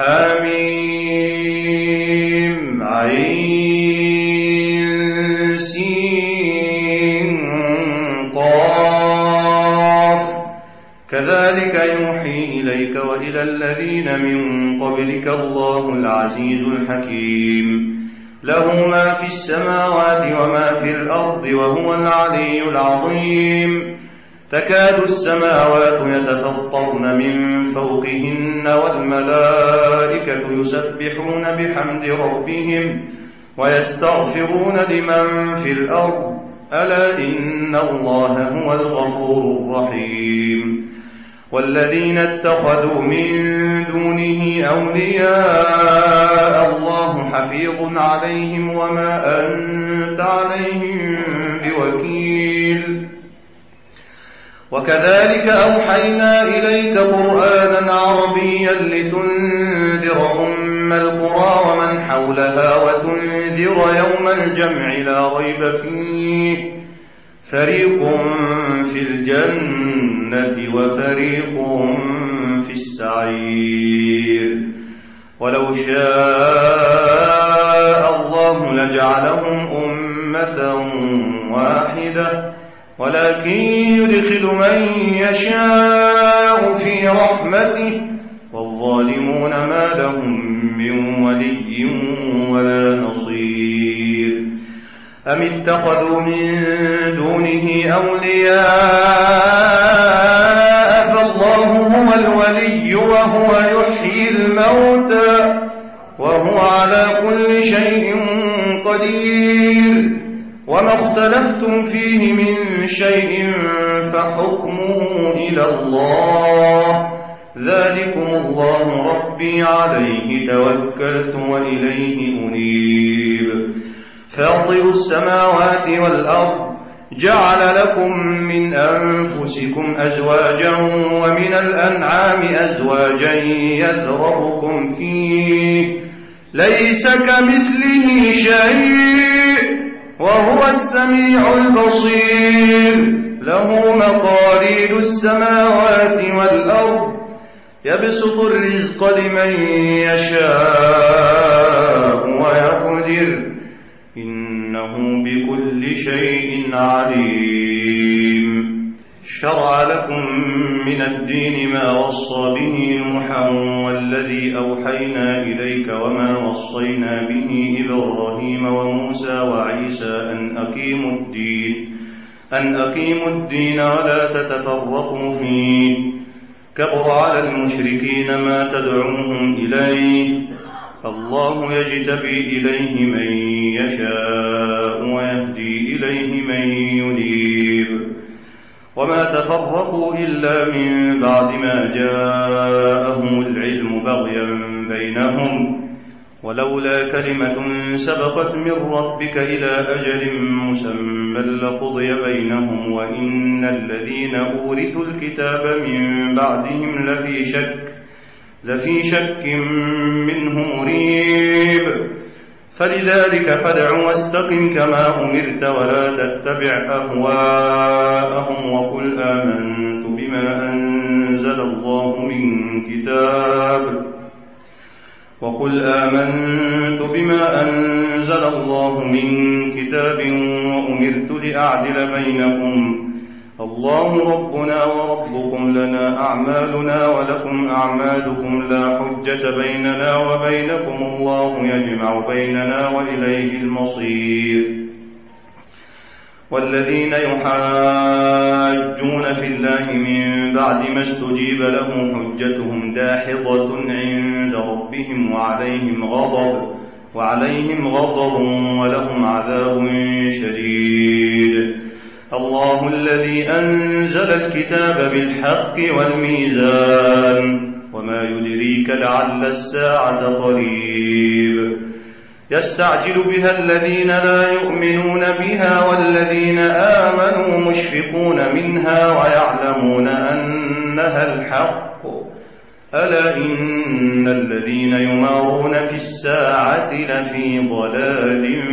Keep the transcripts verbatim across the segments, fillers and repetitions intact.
حميم عين سين قاف كذلك يوحي إليك وإلى الذين من قبلك الله العزيز الحكيم له ما في السماوات وما في الأرض وهو العلي العظيم تكاد السماوات يتفطرن من فوقهن والملائكة يسبحون بحمد ربهم ويستغفرون لمن في الأرض ألا إن الله هو الغفور الرحيم والذين اتخذوا من دونه أولياء الله حفيظ عليهم وما أنت عليهم بوكيل وكذلك أوحينا إليك قرآنا عربيا لتنذر أم القرى ومن حولها وتنذر يوم الجمع لا ريب فيه فريق في الجنة وفريق في السعير ولو شاء الله لجعلهم أمة واحدة ولكن يدخل من يشاء في رحمته والظالمون ما لهم من ولي ولا نصير أم اتخذوا من دونه أولياء فالله هو الولي وهو يحيي الموتى وهو على كل شيء قدير وما اختلفتم فيه من شيء فحكمه إلى الله ذلكم الله ربي عليه توكلت وإليه أنيب فاطر السماوات والأرض جعل لكم من أنفسكم أزواجا ومن الأنعام أزواجا يذرأكم فيه ليس كمثله شيء وهو السميع البصير له مقاليد السماوات والأرض يبسط الرزق لمن يشاء ويقدر إنه بكل شيء عليم شرع لكم من الدين ما وصى به نوحا والذي أوحينا إليك وما وصينا به إبراهيم وموسى وعيسى أن أقيموا الدين أن أقيموا الدين ولا تتفرقوا فيه كبر على المشركين ما تدعوهم إليه الله يجتبي إليه من يشاء ويهدي إليه من ينيب وما تفرقوا إلا من بعد ما جاءهم العلم بغيا بينهم ولولا كلمة سبقت من ربك إلى أجل مسمى لقضي بينهم وإن الذين أورثوا الكتاب من بعدهم لفي شك لفي شك منه مريب فلذلك فادع واستقم كما أمرت ولا تتبع أهواءهم وقل آمنت بما أنزل الله من كتاب وقل آمنت بما أنزل الله من كتاب وأمرت لأعدل بينكم الله ربنا وربكم لنا أعمالنا ولكم أعمالكم لا حجة بيننا وبينكم الله يجمع بيننا وإليه المصير والذين يحاجون في الله من بعد ما استجيب لهم حجتهم داحضة عند ربهم وعليهم غضب وعليهم غضب ولهم عذاب شديد الله الذي أنزل الكتاب بالحق والميزان وما يدريك لعل الساعة قريب يستعجل بها الذين لا يؤمنون بها والذين آمنوا مشفقون منها ويعلمون أنها الحق ألا إن الذين يمارون في الساعة لفي ضلال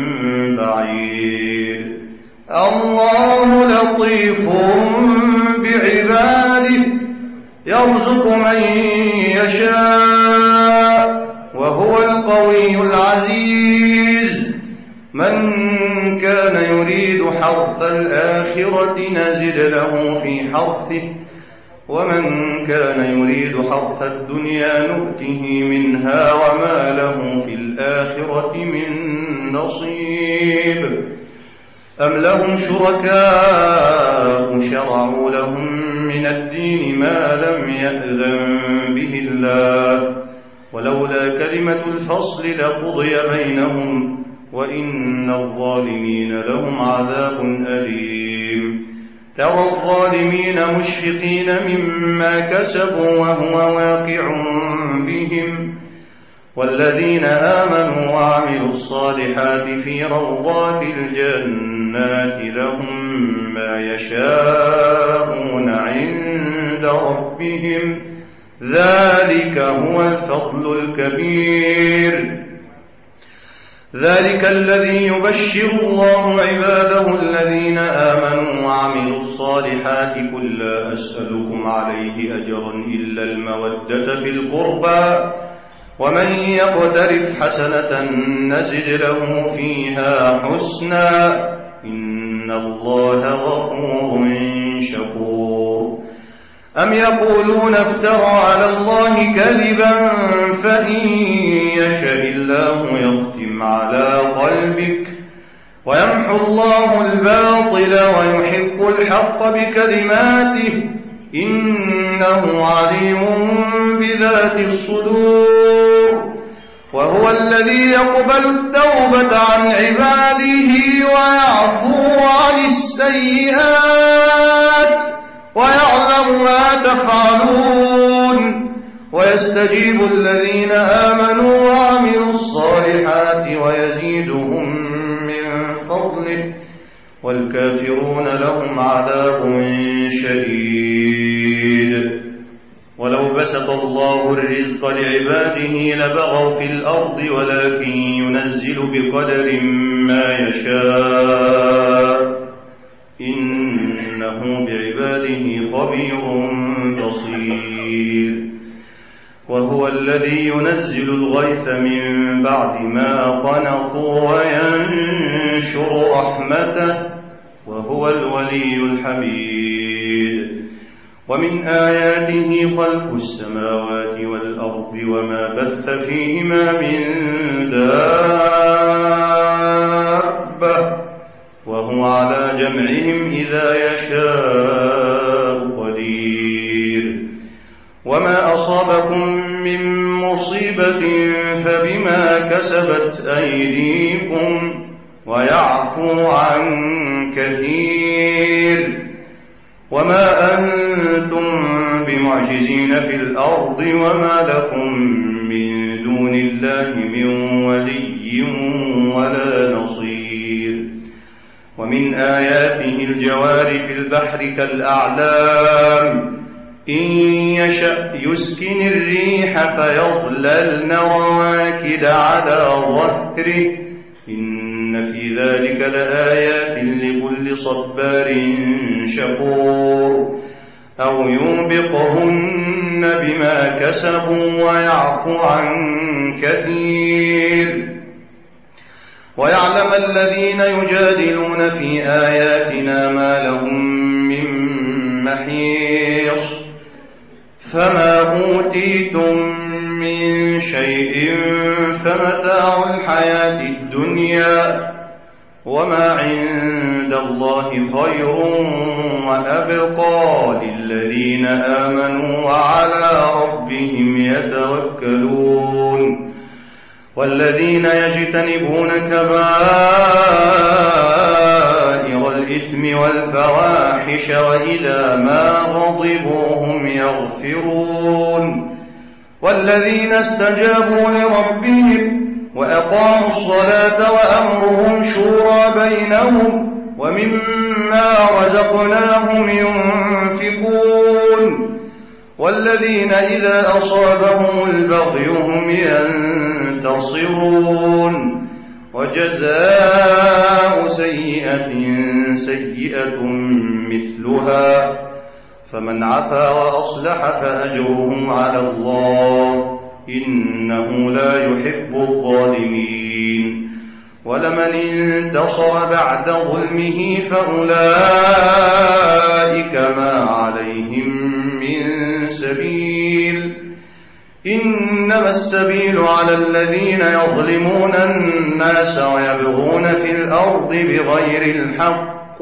بعيد الله لطيف بعباده يرزق من يشاء يريد حرث الآخرة نزد له في حرثه ومن كان يريد حرث الدنيا نؤته منها وما له في الآخرة من نصيب أم لهم شركاء شرعوا لهم من الدين ما لم يأذن به الله ولولا كلمة الفصل لقضي بينهم وإن الظالمين لهم عذاب أليم ترى الظالمين مشفقين مما كسبوا وهو واقع بهم والذين آمنوا وعملوا الصالحات في روضات الجنات لهم ما يشاءون عند ربهم ذلك هو الفضل الكبير ذلك الذي يبشر الله عباده الذين آمنوا وعملوا الصالحات قل لا أسألكم عليه أجرا إلا المودة في القربى ومن يقترف حسنة نزد له فيها حسنا إن الله غفور شكور أم يقولون افترى على الله كذبا فإن يشاء الله يختم على قلبك ويمحو الله الباطل ويحق الحق بكلماته إنه عليم بذات الصدور وهو الذي يقبل التوبة عن عباده ويعفو عن السيئات ويعلم ما تفعلون ويستجيب الذين آمنوا وعملوا الصالحات ويزيدهم من فضله والكافرون لهم عذاب شديد ولو بسط الله الرزق لعباده لبغوا في الأرض ولكن ينزل بقدر ما يشاء إنه بعباده خبير بصير وهو الذي ينزل الغيث من بعد ما قنطوا وينشر رحمته وهو الولي الحميد ومن آياته خلق السماوات والأرض وما بث فيهما من دابة وهو على جمعهم إذا يشاء قدير وما أصابكم من مصيبة فبما كسبت أيديكم ويعفو عن كثير وما أنتم بمعجزين في الأرض وما لكم من دون الله من ولي ولا نصير ومن آياته الجوار في البحر كالأعلام إن يشأ يسكن الريح فيظللن رواكد على ظهره إن في ذلك لآيات لكل صبار شكور أو يوبقهن بما كسبوا ويعفو عن كثير ويعلم الذين يجادلون في آياتنا ما لهم من محيص فما أوتيتم من شيء فمتاع الحياة الدنيا وما عند الله خير وأبقى للذين آمنوا وعلى ربهم يتوكلون والذين يجتنبون كبائر الإثم والفواحش وإذا ما غضبوا هم يغفرون والذين استجابوا لربهم وأقاموا الصلاة وأمرهم شورى بينهم ومما رزقناهم ينفقون والذين إذا أصابهم البغي هم ينتصرون وجزاء سيئة سيئة مثلها فمن عفا وأصلح فأجره على الله إنه لا يحب الظالمين ولمن انتصر بعد ظلمه فأولئك ما عليهم من سبيل إنما السبيل على الذين يظلمون الناس ويبغون في الأرض بغير الحق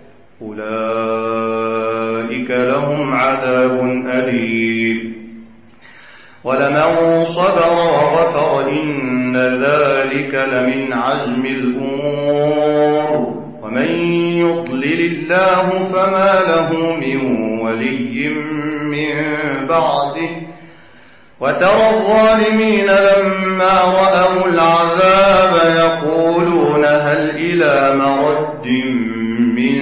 أولئك لهم عذاب أليم ولمن صبر وغفر إن ذلك لمن عزم الأمور ومن يضلل الله فما له من ولي من بعده وترى الظالمين لما رأوا العذاب يقولون هل إلى مرد من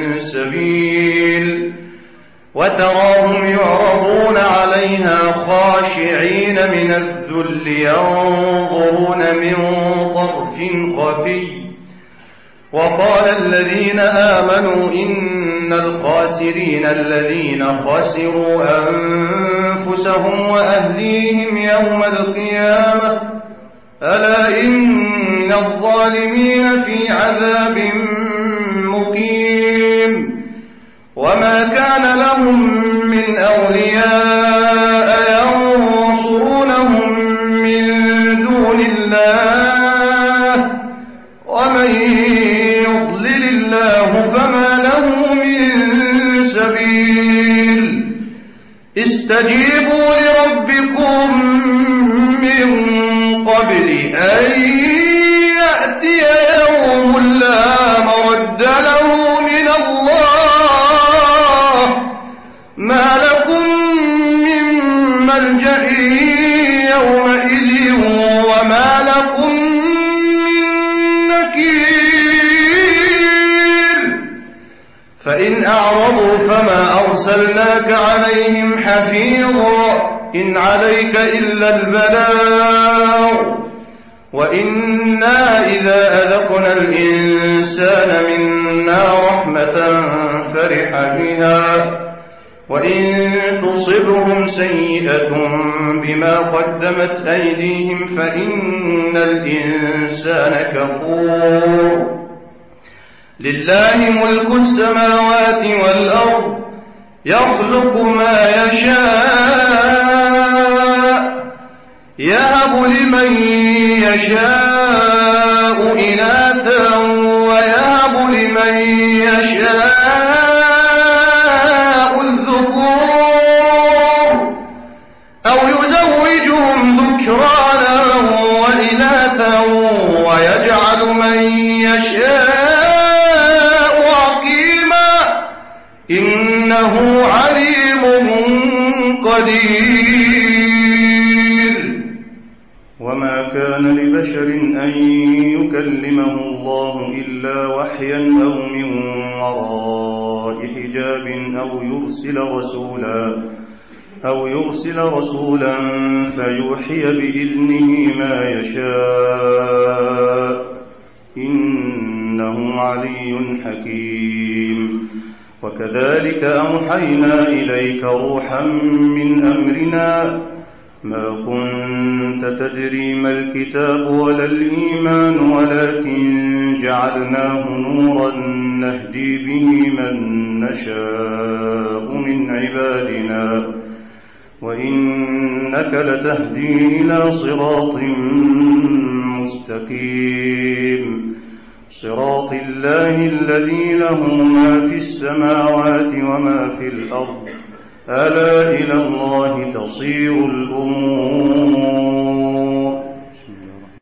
سبيل وتراهم يعرضون عليها خاشعين من الذل ينظرون من طرف خفي وقال الذين آمنوا إن الخاسرين الذين خسروا أنفسهم وأهليهم يوم القيامة ألا إن الظالمين في عذاب مقيم وما كان لهم من أولياء ينصرونهم من دون الله ومن يضلل الله فما له من سبيل استجيبوا لربكم من قبل أن يأتي يوم لا مرد له من الله ما لكم من ملجأ يومئذ وما لكم من نكير فإن أعرضوا فما أرسلناك عليهم حفيظا إن عليك إلا البلاغ وإنا إذا أذقنا الإنسان منا رحمة فرح بها وإن تصبهم سيئة بما قدمت أيديهم فإن الإنسان كفور لله ملك السماوات والأرض يخلق ما يشاء يهب لمن يشاء إناثا ويهب لمن يشاء الذكور أو يزوجهم ذكرانا وإناثا ويجعل من يشاء عقيما إنه عليم قدير وما كان لبشر أن يكلمه الله إلا وحيا أو من وراء حجاب أو يرسل رسولا أو يرسل رسولا فيوحي بإذنه ما يشاء إنه علي حكيم وكذلك أوحينا إليك روحا من أمرنا ما كنت تدري ما الكتاب ولا الإيمان ولكن جعلناه نورا نهدي به من نشاء من عبادنا وإنك لتهدي إلى صراط مستقيم صراط الله الذي له ما في السماوات وما في الأرض ألا إلى الله تصير الأمور